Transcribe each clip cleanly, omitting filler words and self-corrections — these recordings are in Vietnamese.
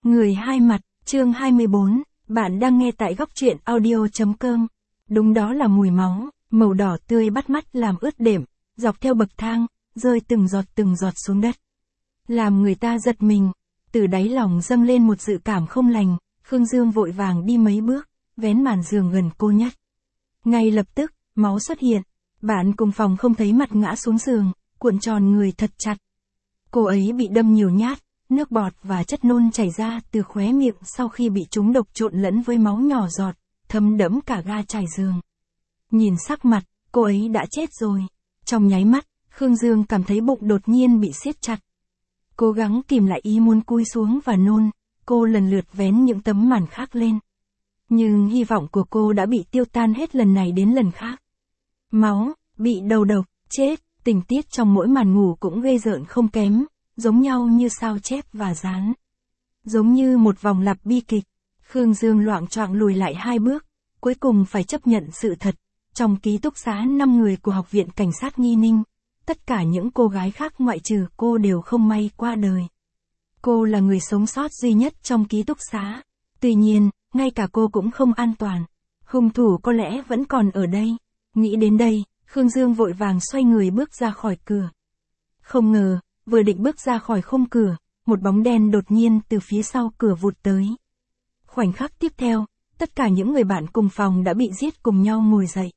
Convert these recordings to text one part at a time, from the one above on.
Người hai mặt, chương 24, bạn đang nghe tại góc truyện audio.com. Đúng đó là mùi máu, màu đỏ tươi bắt mắt làm ướt đệm, dọc theo bậc thang, rơi từng giọt xuống đất. Làm người ta giật mình, từ đáy lòng dâng lên một dự cảm không lành, Khương Dương vội vàng đi mấy bước, vén màn giường gần cô nhất. Ngay lập tức, máu xuất hiện, bạn cùng phòng không thấy mặt ngã xuống giường, cuộn tròn người thật chặt. Cô ấy bị đâm nhiều nhát, nước bọt và chất nôn chảy ra từ khóe miệng sau khi bị trúng độc trộn lẫn với máu nhỏ giọt, thấm đẫm cả ga trải giường. Nhìn sắc mặt, cô ấy đã chết rồi. Trong nháy mắt, Khương Dương cảm thấy bụng đột nhiên bị siết chặt. Cố gắng kìm lại ý muốn cúi xuống và nôn, cô lần lượt vén những tấm màn khác lên. Nhưng hy vọng của cô đã bị tiêu tan hết lần này đến lần khác. Máu, bị đầu độc, chết, tình tiết trong mỗi màn ngủ cũng ghê rợn không kém, giống nhau như sao chép và dán. Giống như một vòng lặp bi kịch, Khương Dương loạng choạng lùi lại 2 bước, cuối cùng phải chấp nhận sự thật. Trong ký túc xá 5 người của Học viện Cảnh sát Nghi Ninh, tất cả những cô gái khác ngoại trừ cô đều không may qua đời. Cô là người sống sót duy nhất trong ký túc xá. Tuy nhiên, ngay cả cô cũng không an toàn. Hung thủ có lẽ vẫn còn ở đây. Nghĩ đến đây, Khương Dương vội vàng xoay người bước ra khỏi cửa. Không ngờ, vừa định bước ra khỏi khung cửa, một bóng đen đột nhiên từ phía sau cửa vụt tới. Khoảnh khắc tiếp theo, tất cả những người bạn cùng phòng đã bị giết cùng nhau ngồi dậy.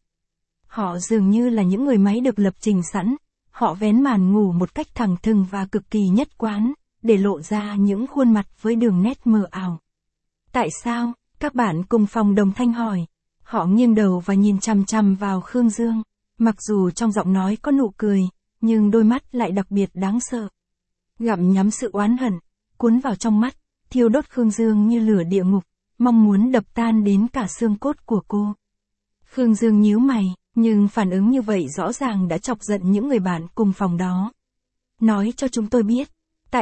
Họ dường như là những người máy được lập trình sẵn, họ vén màn ngủ một cách thẳng thừng và cực kỳ nhất quán, để lộ ra những khuôn mặt với đường nét mờ ảo. Tại sao? Các bạn cùng phòng đồng thanh hỏi. Họ nghiêng đầu và nhìn chằm chằm vào Khương Dương. Mặc dù trong giọng nói có nụ cười, nhưng đôi mắt lại đặc biệt đáng sợ. Gặm nhắm sự oán hận, cuốn vào trong mắt, thiêu đốt Khương Dương như lửa địa ngục, mong muốn đập tan đến cả xương cốt của cô. Khương Dương nhíu mày, nhưng phản ứng như vậy rõ ràng đã chọc giận những người bạn cùng phòng đó. Nói cho chúng tôi biết,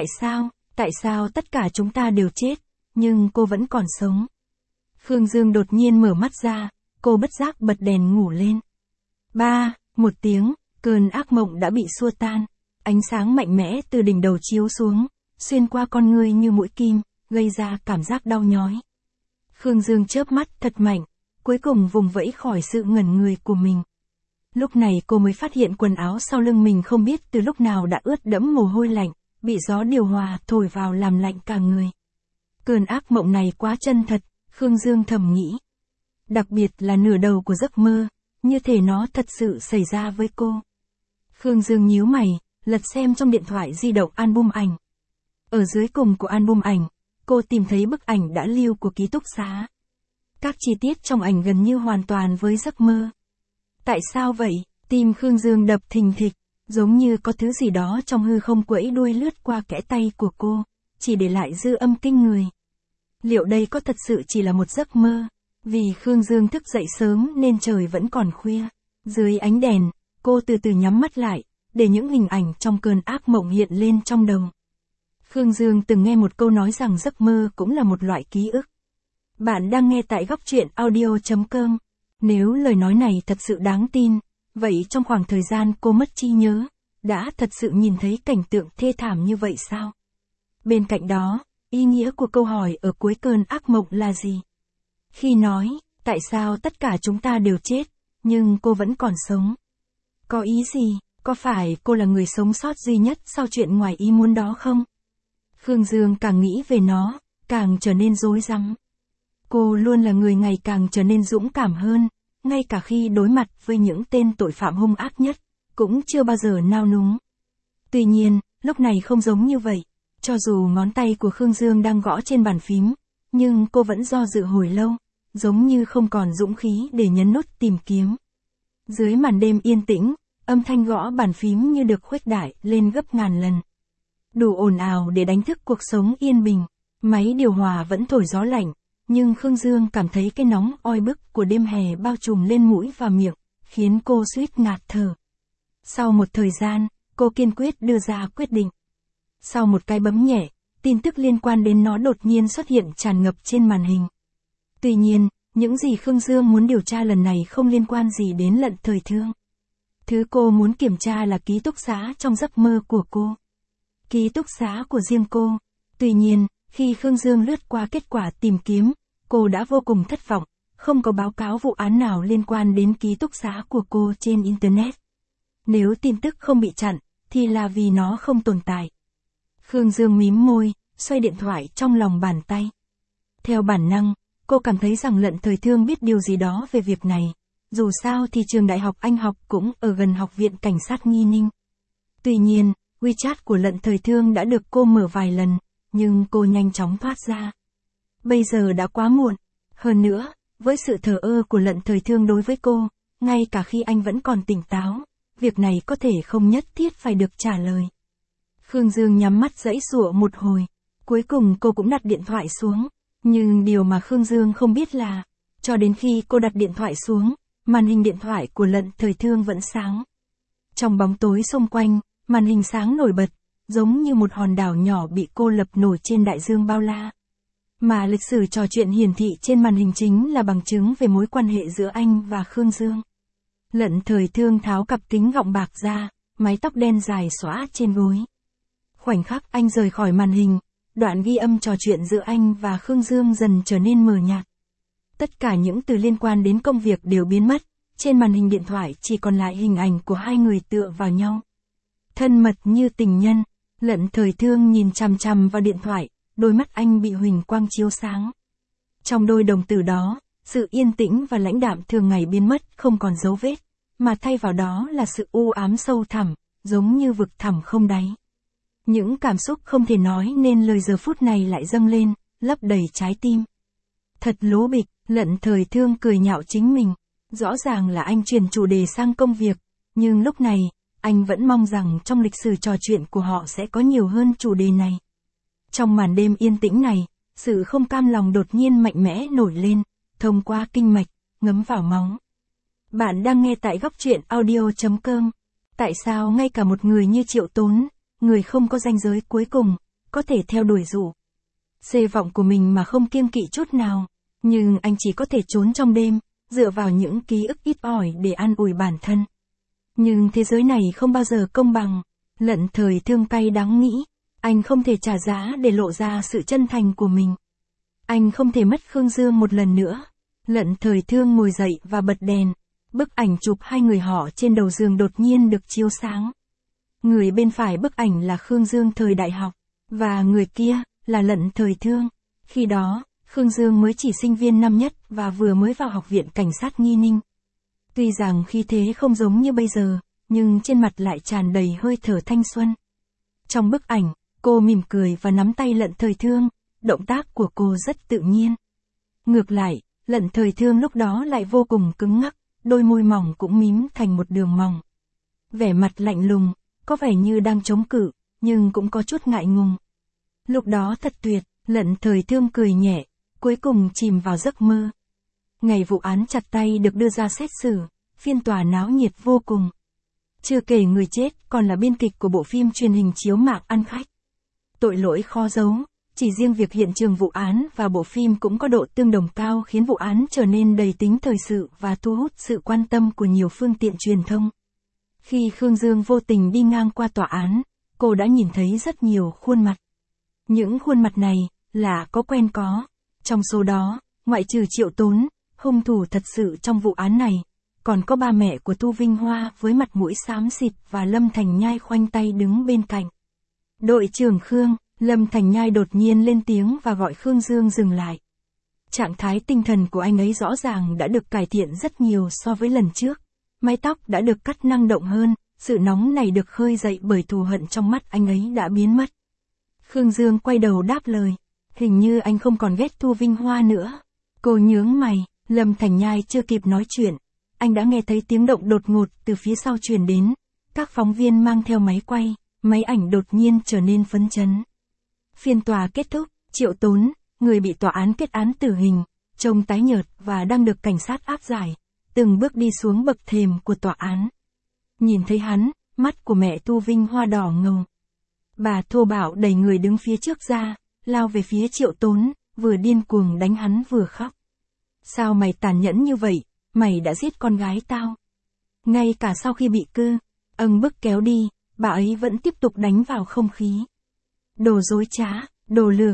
tại sao tất cả chúng ta đều chết, nhưng cô vẫn còn sống. Khương Dương đột nhiên mở mắt ra, cô bất giác bật đèn ngủ lên. Một tiếng, cơn ác mộng đã bị xua tan, ánh sáng mạnh mẽ từ đỉnh đầu chiếu xuống, xuyên qua con ngươi như mũi kim, gây ra cảm giác đau nhói. Khương Dương chớp mắt thật mạnh, cuối cùng vùng vẫy khỏi sự ngẩn người của mình. Lúc này cô mới phát hiện quần áo sau lưng mình không biết từ lúc nào đã ướt đẫm mồ hôi lạnh, bị gió điều hòa thổi vào làm lạnh cả người. Cơn ác mộng này quá chân thật, Khương Dương thầm nghĩ. Đặc biệt là nửa đầu của giấc mơ, như thể nó thật sự xảy ra với cô. Khương Dương nhíu mày, lật xem trong điện thoại di động album ảnh. Ở dưới cùng của album ảnh, cô tìm thấy bức ảnh đã lưu của ký túc xá. Các chi tiết trong ảnh gần như hoàn toàn với giấc mơ. Tại sao vậy? Tim Khương Dương đập thình thịch, giống như có thứ gì đó trong hư không quẫy đuôi lướt qua kẽ tay của cô, chỉ để lại dư âm kinh người. Liệu đây có thật sự chỉ là một giấc mơ? Vì Khương Dương thức dậy sớm nên trời vẫn còn khuya. Dưới ánh đèn, cô từ từ nhắm mắt lại, để những hình ảnh trong cơn ác mộng hiện lên trong đầu. Khương Dương từng nghe một câu nói rằng giấc mơ cũng là một loại ký ức. Bạn đang nghe tại góc truyện audio.com. Nếu lời nói này thật sự đáng tin, vậy trong khoảng thời gian cô mất trí nhớ, đã thật sự nhìn thấy cảnh tượng thê thảm như vậy sao? Bên cạnh đó, ý nghĩa của câu hỏi ở cuối cơn ác mộng là gì? Khi nói, tại sao tất cả chúng ta đều chết, nhưng cô vẫn còn sống? Có ý gì? Có phải cô là người sống sót duy nhất sau chuyện ngoài ý muốn đó không? Khương Dương càng nghĩ về nó, càng trở nên rối rắm. Cô luôn là người ngày càng trở nên dũng cảm hơn, ngay cả khi đối mặt với những tên tội phạm hung ác nhất, cũng chưa bao giờ nao núng. Tuy nhiên, lúc này không giống như vậy, cho dù ngón tay của Khương Dương đang gõ trên bàn phím, nhưng cô vẫn do dự hồi lâu, giống như không còn dũng khí để nhấn nút tìm kiếm. Dưới màn đêm yên tĩnh, âm thanh gõ bàn phím như được khuếch đại lên gấp ngàn lần. Đủ ồn ào để đánh thức cuộc sống yên bình, máy điều hòa vẫn thổi gió lạnh, nhưng Khương Dương cảm thấy cái nóng oi bức của đêm hè bao trùm lên mũi và miệng, khiến cô suýt ngạt thở. Sau một thời gian, cô kiên quyết đưa ra quyết định. Sau một cái bấm nhẹ, tin tức liên quan đến nó đột nhiên xuất hiện tràn ngập trên màn hình. Tuy nhiên, những gì Khương Dương muốn điều tra lần này không liên quan gì đến lận thời thương. Thứ cô muốn kiểm tra là ký túc xá trong giấc mơ của cô. Ký túc xá của riêng cô. Tuy nhiên, Khi Khương Dương lướt qua kết quả tìm kiếm, cô đã vô cùng thất vọng, không có báo cáo vụ án nào liên quan đến ký túc xá của cô trên Internet. Nếu tin tức không bị chặn, thì là vì nó không tồn tại. Khương Dương mím môi, xoay điện thoại trong lòng bàn tay. Theo bản năng, cô cảm thấy rằng Lận Thời Thương biết điều gì đó về việc này. Dù sao thì trường đại học anh học cũng ở gần học viện cảnh sát Nghi Ninh. Tuy nhiên, WeChat của Lận Thời Thương đã được cô mở vài lần, nhưng cô nhanh chóng thoát ra. Bây giờ đã quá muộn. Hơn nữa, với sự thờ ơ của Lận Thời Thương đối với cô, ngay cả khi anh vẫn còn tỉnh táo, việc này có thể không nhất thiết phải được trả lời. Khương Dương nhắm mắt giãy giụa một hồi. Cuối cùng cô cũng đặt điện thoại xuống. Nhưng điều mà Khương Dương không biết là, cho đến khi cô đặt điện thoại xuống, màn hình điện thoại của Lận Thời Thương vẫn sáng. Trong bóng tối xung quanh, màn hình sáng nổi bật, giống như một hòn đảo nhỏ bị cô lập nổi trên đại dương bao la. Mà lịch sử trò chuyện hiển thị trên màn hình chính là bằng chứng về mối quan hệ giữa anh và Khương Dương. Lận Thời Thương tháo cặp kính gọng bạc ra, mái tóc đen dài xõa trên gối. Khoảnh khắc anh rời khỏi màn hình, đoạn ghi âm trò chuyện giữa anh và Khương Dương dần trở nên mờ nhạt. Tất cả những từ liên quan đến công việc đều biến mất, trên màn hình điện thoại chỉ còn lại hình ảnh của hai người tựa vào nhau. Thân mật như tình nhân, Lận Thời Thương nhìn chằm chằm vào điện thoại, đôi mắt anh bị huỳnh quang chiếu sáng. Trong đôi đồng tử đó, sự yên tĩnh và lãnh đạm thường ngày biến mất không còn dấu vết, mà thay vào đó là sự u ám sâu thẳm, giống như vực thẳm không đáy. Những cảm xúc không thể nói nên lời giờ phút này lại dâng lên, lấp đầy trái tim. Thật lố bịch, Lận Thời Thương cười nhạo chính mình. Rõ ràng là anh chuyển chủ đề sang công việc, nhưng lúc này, anh vẫn mong rằng trong lịch sử trò chuyện của họ sẽ có nhiều hơn chủ đề này. Trong màn đêm yên tĩnh này, sự không cam lòng đột nhiên mạnh mẽ nổi lên, thông qua kinh mạch, ngấm vào máu. Bạn đang nghe tại góc truyện audio.com. Tại sao ngay cả một người như Triệu Tốn, người không có ranh giới cuối cùng, có thể theo đuổi rủ xê vọng của mình mà không kiêng kỵ chút nào, nhưng anh chỉ có thể trốn trong đêm, dựa vào những ký ức ít ỏi để an ủi bản thân. Nhưng thế giới này không bao giờ công bằng, Lận Thời Thương cay đắng nghĩ, anh không thể trả giá để lộ ra sự chân thành của mình. Anh không thể mất Khương Dương một lần nữa. Lận Thời Thương ngồi dậy và bật đèn, bức ảnh chụp hai người họ trên đầu giường đột nhiên được chiếu sáng. Người bên phải bức ảnh là Khương Dương thời đại học, và người kia là Lận Thời Thương. Khi đó, Khương Dương mới chỉ sinh viên năm nhất và vừa mới vào học viện cảnh sát Nghi Ninh. Tuy rằng khí thế không giống như bây giờ, nhưng trên mặt lại tràn đầy hơi thở thanh xuân. Trong bức ảnh, cô mỉm cười và nắm tay Lận Thời Thương, động tác của cô rất tự nhiên. Ngược lại, Lận Thời Thương lúc đó lại vô cùng cứng ngắc, đôi môi mỏng cũng mím thành một đường mỏng. Vẻ mặt lạnh lùng, có vẻ như đang chống cự, nhưng cũng có chút ngại ngùng. Lúc đó thật tuyệt, Lận Thời Thương cười nhẹ, cuối cùng chìm vào giấc mơ. Ngày vụ án chặt tay được đưa ra xét xử, phiên tòa náo nhiệt vô cùng. Chưa kể người chết còn là biên kịch của bộ phim truyền hình chiếu mạng ăn khách. Tội lỗi khó giấu, chỉ riêng việc hiện trường vụ án và bộ phim cũng có độ tương đồng cao khiến vụ án trở nên đầy tính thời sự và thu hút sự quan tâm của nhiều phương tiện truyền thông. Khi Khương Dương vô tình đi ngang qua tòa án, cô đã nhìn thấy rất nhiều khuôn mặt. Những khuôn mặt này là có quen có. Trong số đó, ngoại trừ Triệu Tốn, hung thủ thật sự trong vụ án này, còn có ba mẹ của Thu Vinh Hoa với mặt mũi xám xịt và Lâm Thành Nhai khoanh tay đứng bên cạnh. Đội trưởng Khương, Lâm Thành Nhai đột nhiên lên tiếng và gọi Khương Dương dừng lại. Trạng thái tinh thần của anh ấy rõ ràng đã được cải thiện rất nhiều so với lần trước. Mái tóc đã được cắt năng động hơn, sự nóng này được khơi dậy bởi thù hận trong mắt anh ấy đã biến mất. Khương Dương quay đầu đáp lời. Hình như anh không còn ghét Thu Vinh Hoa nữa. Cô nhướng mày, Lâm Thành Nhai chưa kịp nói chuyện. Anh đã nghe thấy tiếng động đột ngột từ phía sau truyền đến. Các phóng viên mang theo máy quay, máy ảnh đột nhiên trở nên phấn chấn. Phiên tòa kết thúc, Triệu Tốn, người bị tòa án kết án tử hình, trông tái nhợt và đang được cảnh sát áp giải, từng bước đi xuống bậc thềm của tòa án. Nhìn thấy hắn, mắt của mẹ Thu Vinh Hoa đỏ ngầu. Bà thô bạo đẩy người đứng phía trước ra, lao về phía Triệu Tốn, vừa điên cuồng đánh hắn vừa khóc. Sao mày tàn nhẫn như vậy, mày đã giết con gái tao. Ngay cả sau khi bị âng bức kéo đi, bà ấy vẫn tiếp tục đánh vào không khí. Đồ dối trá, đồ lừa gạt,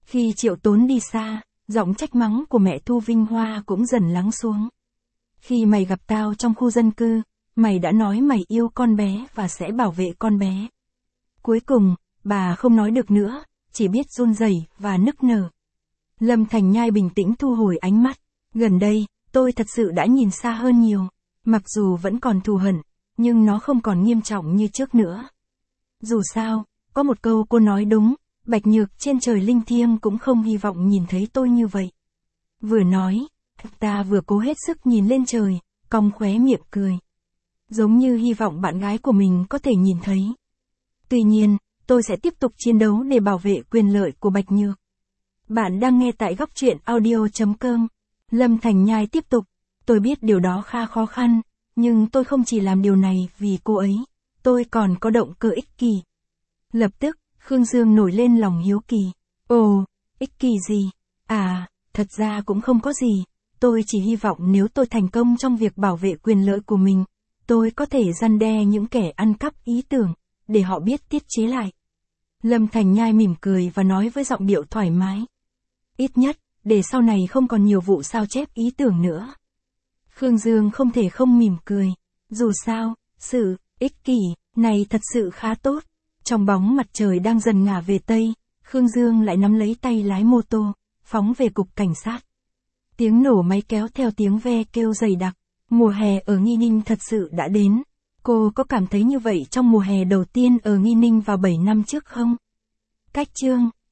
Khi Triệu Tốn đi xa, giọng trách mắng của mẹ Thu Vinh Hoa cũng dần lắng xuống. Khi mày gặp tao trong khu dân cư, mày đã nói mày yêu con bé và sẽ bảo vệ con bé. Cuối cùng, bà không nói được nữa, chỉ biết run rẩy và nức nở. Lâm Thành Nhai bình tĩnh thu hồi ánh mắt. Gần đây, tôi thật sự đã nhìn xa hơn nhiều. Mặc dù vẫn còn thù hận, nhưng nó không còn nghiêm trọng như trước nữa. Dù sao, có một câu cô nói đúng, Bạch Nhược trên trời linh thiêng cũng không hy vọng nhìn thấy tôi như vậy. Vừa nói, ta vừa cố hết sức nhìn lên trời, cong khóe miệng cười. Giống như hy vọng bạn gái của mình có thể nhìn thấy. Tuy nhiên, tôi sẽ tiếp tục chiến đấu để bảo vệ quyền lợi của Bạch Nhược. Bạn đang nghe tại góc truyện audio.com. Lâm Thành Nhai tiếp tục. Tôi biết điều đó khá khó khăn, nhưng tôi không chỉ làm điều này vì cô ấy. Tôi còn có động cơ ích kỷ. Lập tức, Khương Dương nổi lên lòng hiếu kỳ. Ồ, ích kỷ gì? À, thật ra cũng không có gì. Tôi chỉ hy vọng nếu tôi thành công trong việc bảo vệ quyền lợi của mình, tôi có thể răn đe những kẻ ăn cắp ý tưởng, để họ biết tiết chế lại. Lâm Thành Nhai mỉm cười và nói với giọng điệu thoải mái. Ít nhất, để sau này không còn nhiều vụ sao chép ý tưởng nữa. Khương Dương không thể không mỉm cười. Dù sao, sự ích kỷ này thật sự khá tốt. Trong bóng mặt trời đang dần ngả về Tây, Khương Dương lại nắm lấy tay lái mô tô, phóng về cục cảnh sát. Tiếng nổ máy kéo theo tiếng ve kêu dày đặc. Mùa hè ở Nghi Ninh thật sự đã đến. Cô có cảm thấy như vậy trong mùa hè đầu tiên ở Nghi Ninh vào 7 năm trước không? Cách chương